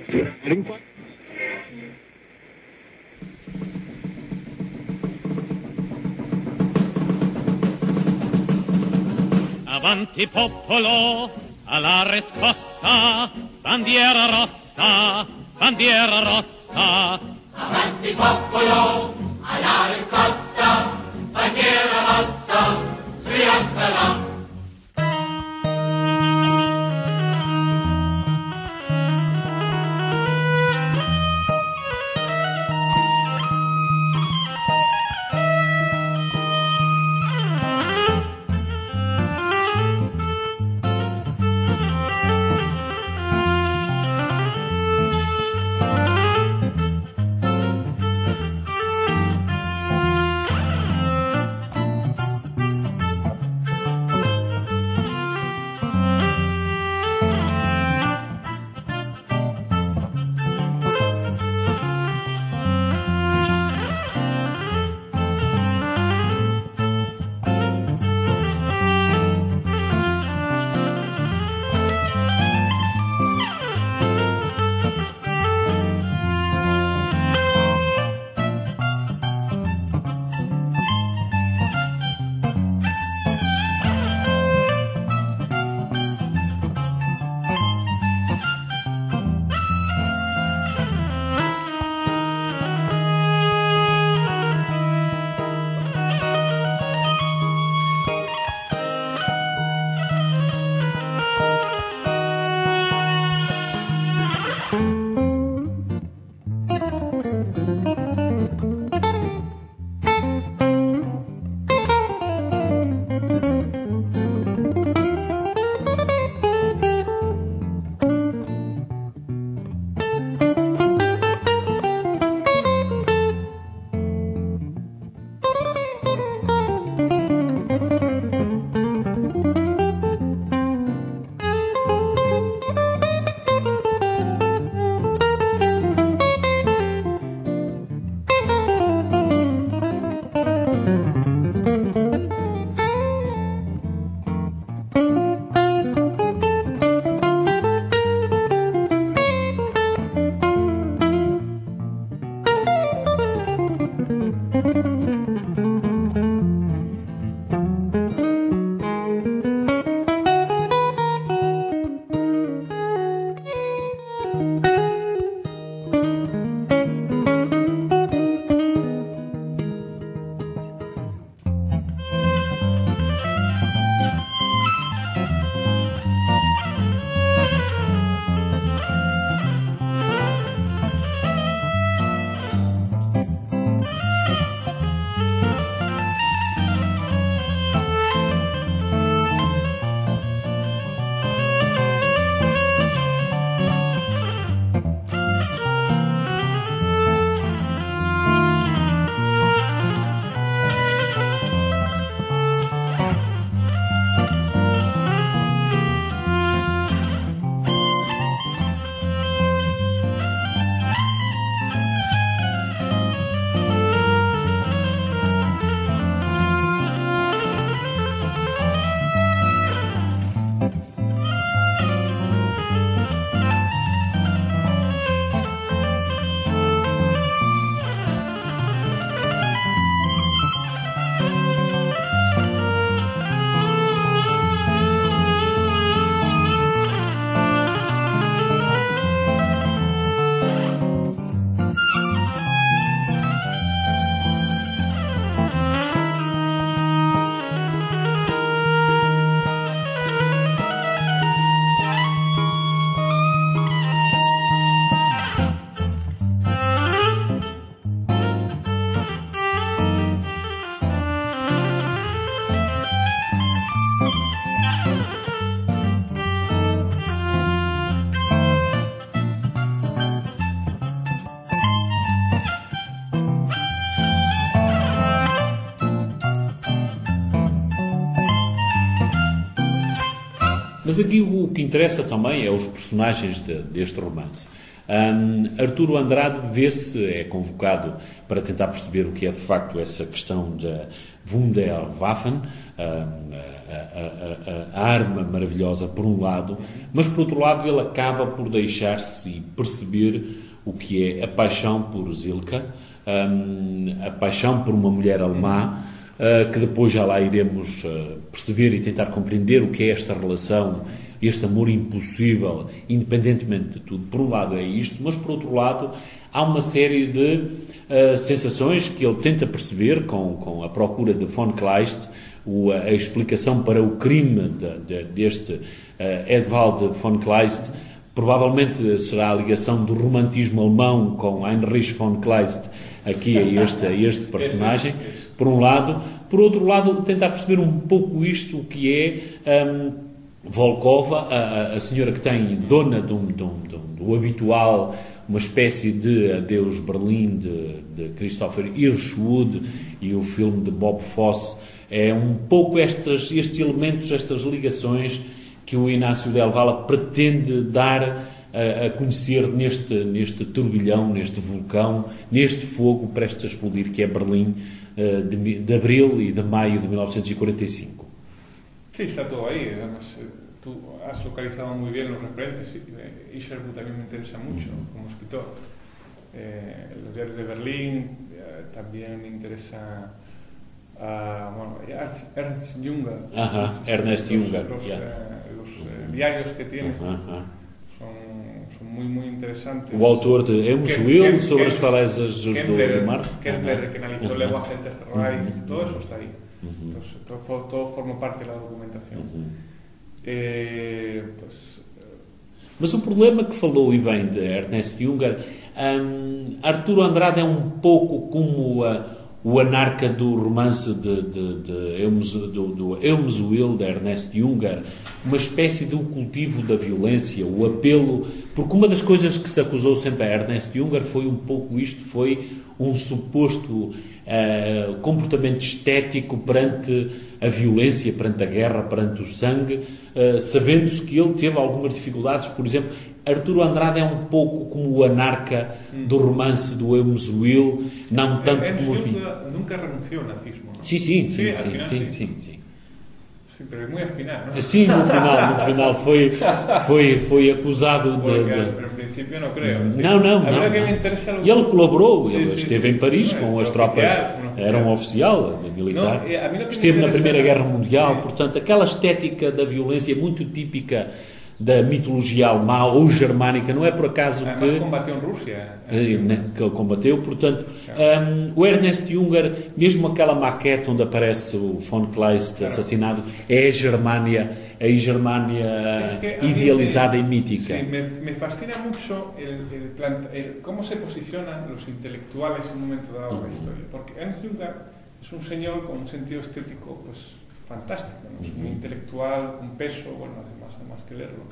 Avanti popolo, alla riscossa, bandiera rossa, bandiera rossa. Avanti popolo, alla riscossa, bandiera rossa, trionferà. Mas aqui o que interessa também é os personagens de, deste romance. Um, Arturo Andrade vê-se, é convocado para tentar perceber o que é de facto essa questão da Wunderwaffen, um, a, a, a, a arma maravilhosa por um lado, mas por outro lado ele acaba por deixar-se e perceber o que é a paixão por Zilka, um, a paixão por uma mulher alemã, uh, que depois já lá iremos uh, perceber e tentar compreender o que é esta relação, este amor impossível, independentemente de tudo. Por um lado é isto, mas por outro lado há uma série de uh, sensações que ele tenta perceber com, com a procura de von Kleist, o, a explicação para o crime de, de, deste uh, Edvald von Kleist. Provavelmente será a ligação do romantismo alemão com Heinrich von Kleist aqui a este, a este personagem, por um lado. Por outro lado, tentar perceber um pouco isto, o que é um, Volkova, a, a senhora que tem dona do, do, do, do habitual, uma espécie de Adeus Berlim de, de Christopher Hirschwood e o filme de Bob Fosse. É um pouco estes, estes elementos, estas ligações que o Inácio Del Valle pretende dar a, a conhecer neste, neste turbilhão, neste vulcão, neste fogo prestes a explodir, que é Berlim, de, de abril e de maio de mil novecentos e quarenta e cinco. Sí, está todo ahí. Además, tú has localizado muy bien los referentes. Isherwood también me interesa mucho como escritor. Eh, los diarios de Berlín, eh, también me interesa uh, bueno, Ernst Junger. Ajá, Ernest los, Junger. Los, Yeah. eh, los eh, diarios que tiene Ajá. son, son muy, muy interesantes. O autor de Emus Ken- Will, Ken- sobre Ken- as falésias do, Kempler, do mar. Kempler, que analizó Ajá. el lenguaje del Tercer Reich, Ujú. todo eso está ahí. Entonces, todo, fo- todo forma parte de la documentación. Eh, pues, Mas o problema que falou e bem de Ernest Junger, um, Arturo Andrade é um pouco como a, o anarca do romance de, de, de Eums, do, do Eums Will, de Ernest Junger, uma espécie de um cultivo da violência, o apelo, porque uma das coisas que se acusou sempre a Ernest Junger foi um pouco isto, foi um suposto uh, comportamento estético perante a violência, perante a guerra, perante o sangue, uh, sabendo-se que ele teve algumas dificuldades. Por exemplo, Arturo Andrade é um pouco como o anarca do romance do Eums Will, não tanto Ernst como os... Junger nunca renunció al nazismo, ¿no? Sim, sim, sim, al sim, final sim, sí. sim, sim. Sí, pero es muy al final, ¿no? Sim, no final, no final foi, foi, foi acusado de... Porque de... al principio no creo. Es decir, Não, não, a verdad não. que não. me interesa lo- E ele colaborou, Sí, ele sí, esteve sí. em Paris No, com é as tropas, oficial, no, era um oficial. oficial militar, Não, é, a mim não que me esteve na interessa- Primeira Guerra Mundial, Sim. portanto, aquela estética da violência muito típica da mitologia alemã ou germânica, não é por acaso Además que... combatió en Rusia. eh, né, que ele combateu, portanto, um, o Ernest Junger, mesmo aquela maquete onde aparece o von Kleist assassinado, é a Germânia, a Germânia Es que a mí idealizada me- e mítica. Sí, me, me fascina mucho el, el planta- el- cómo se posicionan los intelectuales en un momento dado de la historia. Porque Ernst Junger es un señor con un sentido estético pues fantástico, ¿no? Es un intelectual con peso, bueno, además, además que leerlo.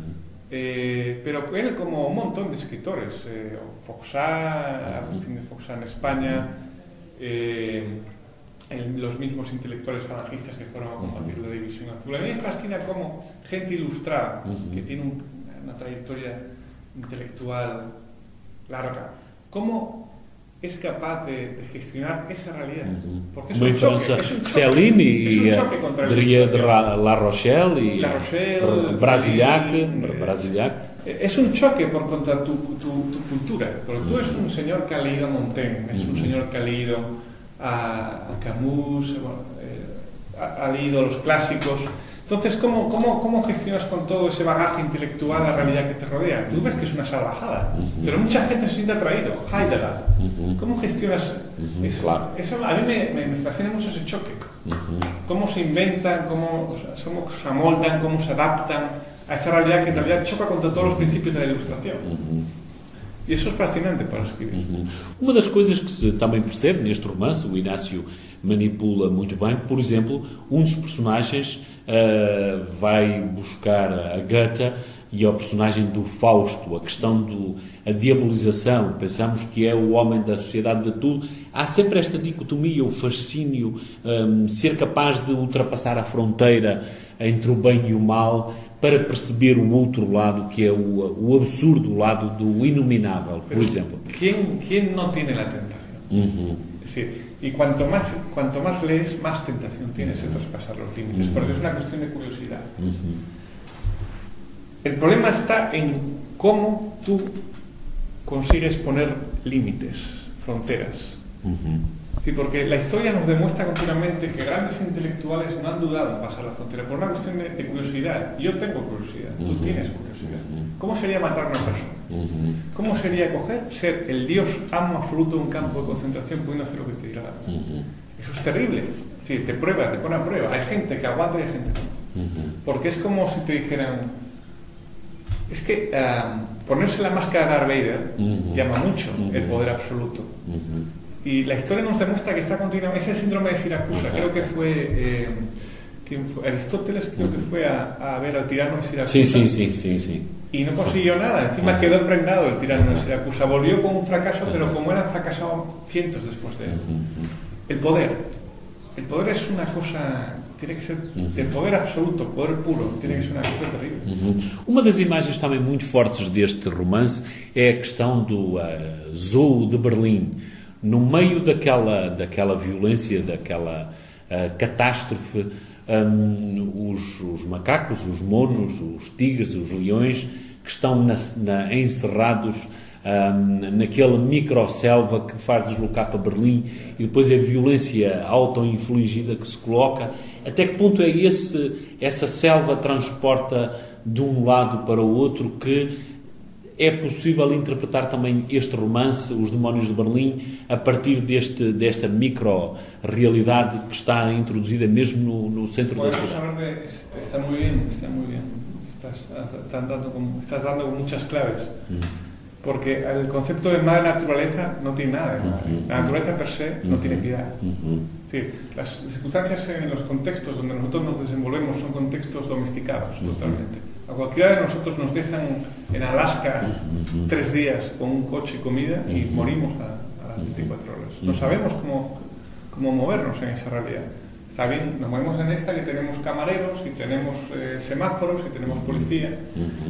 Eh, pero él, como un montón de escritores, eh, Foxá, Agustín de Foxá en España, eh, el- los mismos intelectuales falangistas que fueron a combatir la División Azul. A mí me fascina cómo gente ilustrada, que tiene un- una trayectoria intelectual larga, cómo es capaz de, de gestionar esa realidad. Porque es Uma un choque, influência es un choque, Céline es e un a- choque contra la diria de ilustración. Ra- La Rochelle e La Rochelle, Brasillac, Céline, Brasillac. Es un choque por contra tu, tu, tu cultura, porque tú eres un señor que ha leído a Montaigne, es un señor que ha leído a, a Camus, bueno, eh, ha, ha leído los clásicos. Entonces, ¿cómo, cómo, ¿cómo gestionas con todo ese bagaje intelectual la realidad que te rodea? Tú ves que es una salvajada, pero mucha gente se siente atraído. Heidegger, ¿cómo gestionas eso? Claro. Eso a mí me, me, me fascina mucho ese choque. Cómo se inventan, cómo, o sea, cómo se amoldan, cómo se adaptan a esa realidad que en realidad choca contra todos los principios de la ilustración. E isso é fascinante para escrever. Uma das coisas que se também percebe neste romance, o Inácio manipula muito bem, por exemplo, um dos personagens uh, vai buscar a Goethe e ao personagem do Fausto, a questão da diabolização, pensamos que é o homem da sociedade de tudo. Há sempre esta dicotomia, o fascínio, um, ser capaz de ultrapassar a fronteira entre o bem e o mal, para perceber o outro lado, que é o, o absurdo, o lado do inominável, por exemplo. ¿Quién, quién no tiene la tentación? Uh-huh. Es decir, y cuanto más, cuanto más lees, más tentación tienes de traspasar los límites, porque es una cuestión de curiosidad. Uh-huh. El problema está en cómo tú consigues poner límites, fronteras. Uh-huh. Sí, porque la historia nos demuestra continuamente que grandes intelectuales no han dudado en pasar la frontera por una cuestión de, de curiosidad. Yo tengo curiosidad, tú Uh-huh. tienes curiosidad. ¿Cómo sería matar a una persona? Uh-huh. ¿Cómo sería coger, ser el dios amo absoluto de un campo de concentración pudiendo hacer lo que te diga la gana? Uh-huh. Eso es terrible. Sí, te prueba, te pone a prueba. Hay gente que aguanta y hay gente que no. Uh-huh. Porque es como si te dijeran... Es que uh, ponerse la máscara de Darth Vader Uh-huh. llama mucho Uh-huh. el poder absoluto. Uh-huh. Y la historia nos demuestra que está continuamente... Ese síndrome de Siracusa, Uh-huh. creo que fue... Eh, ¿quién fue? Aristóteles creo que fue a, a ver al tirano de Siracusa. Sí, sí, sí, sí, sí. Y no consiguió nada, encima quedó impregnado el tirano de Siracusa. Volvió con un fracaso, pero como era fracasado cientos después de él. El poder. El poder es una cosa... Tiene que ser... El poder absoluto, poder puro, tiene que ser una cosa terrible. Uhum. Uma das imagens também muito fortes deste romance é a questão do uh, Zoo de Berlim. No meio daquela, daquela violência, daquela uh, catástrofe, um, os, os macacos, os monos, os tigres, os leões, que estão na, na, encerrados um, naquela microselva que faz deslocar para Berlim, e depois a violência auto-infligida que se coloca. Até que ponto é esse, essa selva transporta de um lado para o outro, que é possível interpretar também este romance, Os Demónios de Berlim, a partir deste, desta micro-realidade que está introduzida mesmo no, no centro Podemos da cidade? hablar de... Está muy bien, está muy bien. Estás, estás, dando, con, estás dando muchas claves. Mm. Porque el concepto de madre naturaleza no tiene nada de madre. Uh-huh. La naturaleza per se no uh-huh. tiene piedad. Uh-huh. Es decir, las circunstancias en los contextos donde nosotros nos desenvolvemos son contextos domesticados uh-huh. totalmente. A cualquiera de nosotros nos dejan en Alaska uh-huh. tres días con un coche y comida y uh-huh. morimos a, a las veinticuatro horas. No sabemos cómo, cómo movernos en esa realidad. Está bien, nos movemos en esta que tenemos camareros y tenemos eh, semáforos y tenemos policía. Uh-huh.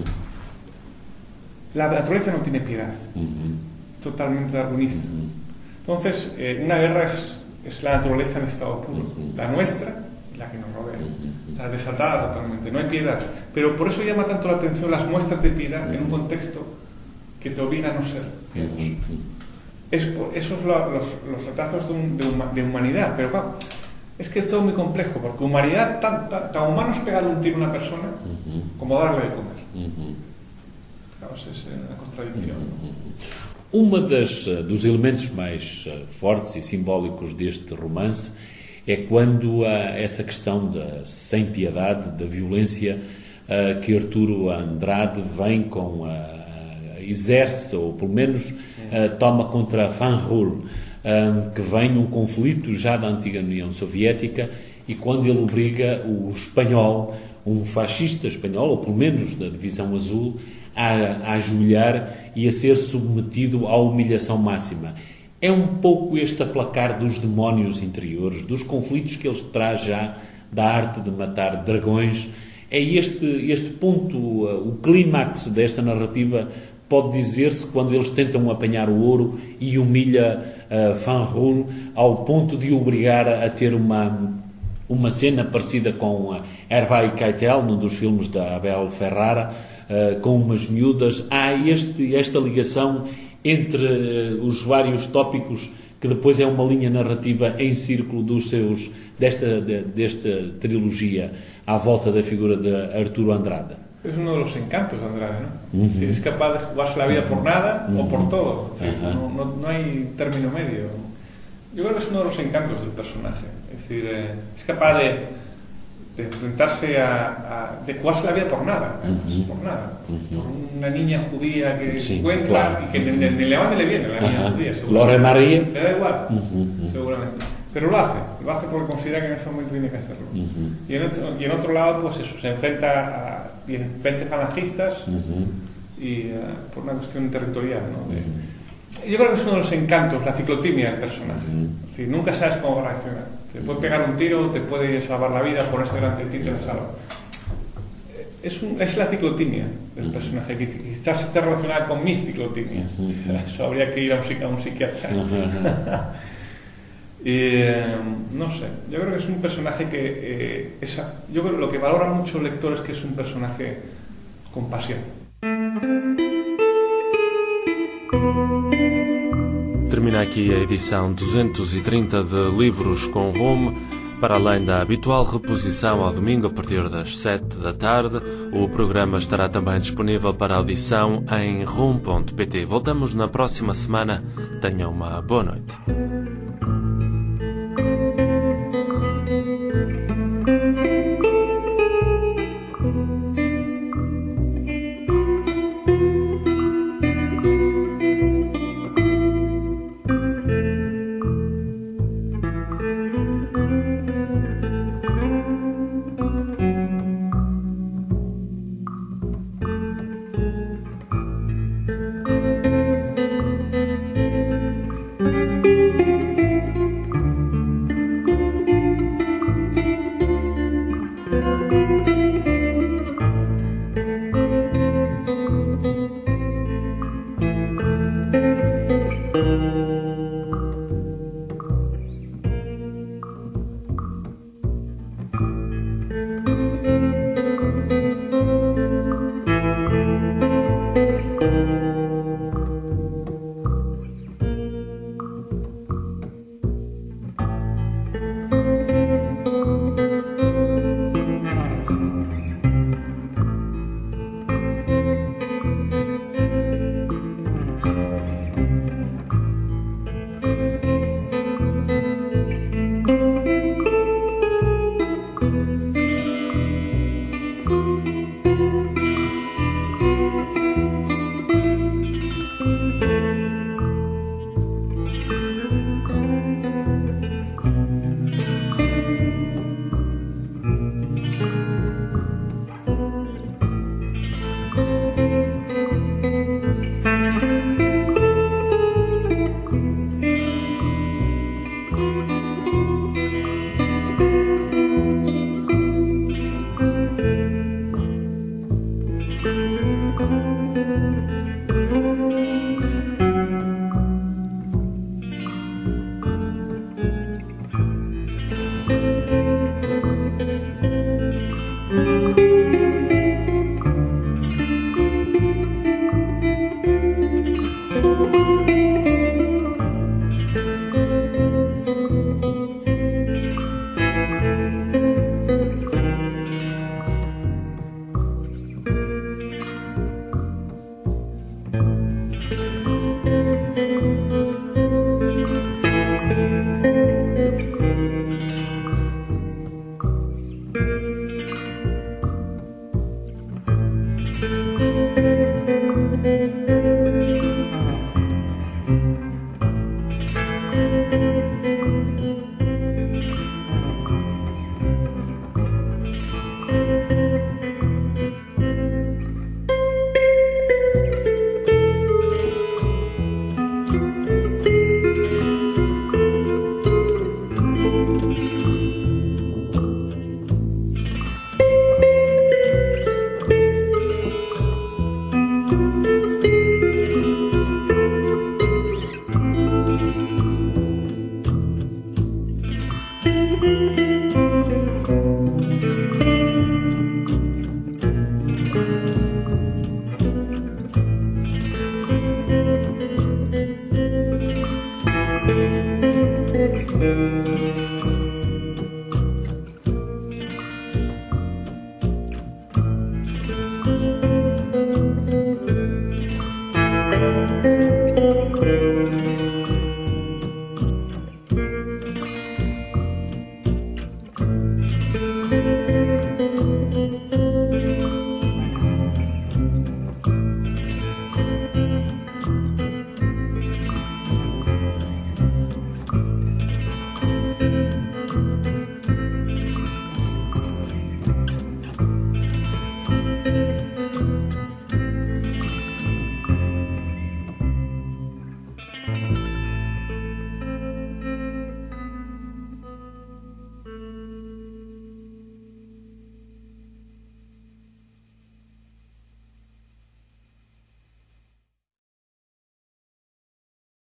La naturaleza no tiene piedad. Uh-huh. Es totalmente darwinista. Uh-huh. Entonces, eh, una guerra es, es la naturaleza en estado puro. Uh-huh. La nuestra y la que nos rodea. Uh-huh. Está desatada totalmente. No hay piedad. Pero por eso llama tanto la atención las muestras de piedad uh-huh. en un contexto que te obliga a no ser piadoso. Uh-huh. Es por, esos son los, los retratos de, un, de, uma, de humanidad. Pero claro, es que es todo muy complejo. Porque humanidad, tan, tan, tan humano es pegarle un tiro a una persona uh-huh. como darle de comer. Uh-huh. Claro, essa é a contradição. Uma das, dos elementos mais fortes e simbólicos deste romance é quando há essa questão da sem piedade, da violência uh, que Arturo Andrade vem com a, a exerce, ou pelo menos uh, toma contra Fanjul, uh, que vem num conflito já da antiga União Soviética, e quando ele obriga o espanhol, um fascista espanhol, ou pelo menos da Divisão Azul, a, a ajoelhar e a ser submetido à humilhação máxima. É um pouco este aplacar dos demónios interiores, dos conflitos que ele traz já da arte de matar dragões. É este, este ponto, o clímax desta narrativa, pode dizer-se, quando eles tentam apanhar o ouro e humilha uh, Fanjul ao ponto de o obrigar a, a ter uma, uma cena parecida com uh, Hervé Keitel, num dos filmes da Abel Ferrara, Uh, com umas miúdas. Há este, esta ligação entre uh, os vários tópicos, que depois é uma linha narrativa em círculo dos seus, desta, de, desta trilogia à volta da figura de Arturo Andrade. É um dos encantos de Andrade, ¿no? Uh-huh. Es capaz de jugarse la vida por nada uh-huh. o por todo. Es decir, uh-huh. no, no, no hay término medio. Yo creo que es uno de los encantos del personaje. Es decir, eh, es capaz de de enfrentarse a, a de jugarse la vida por nada, ¿eh? Uh-huh. por nada, uh-huh. por una niña judía que sí, encuentra claro. y que ni, ni, ni le va ni le viene la niña uh-huh. judía, Lore María, le da igual, uh-huh. seguramente, pero lo hace, lo hace porque considera que en ese momento tiene que hacerlo. Uh-huh. Y, en otro, y en otro lado, pues eso, se enfrenta a veinte falangistas uh-huh. y uh, por una cuestión territorial, ¿no? De, uh-huh. Yo creo que es uno de los encantos, la ciclotimia del personaje. Uh-huh. Es decir, nunca sabes cómo va a reaccionar. Te puede pegar un tiro, te puede salvar la vida, ponerse delante de ti y te la salva. es, un, es la ciclotimia del personaje, que quizás está relacionada con mi ciclotimia. Eso habría que ir a un, a un psiquiatra. eh, no sé, yo creo que es un personaje que eh, esa, yo creo que lo que valora mucho el lector es que es un personaje con pasión. Termina aqui a edição duzentos e trinta de Livros com Rumo. Para além da habitual reposição ao domingo a partir das sete da tarde, o programa estará também disponível para audição em rumo ponto pt. Voltamos na próxima semana. Tenham uma boa noite.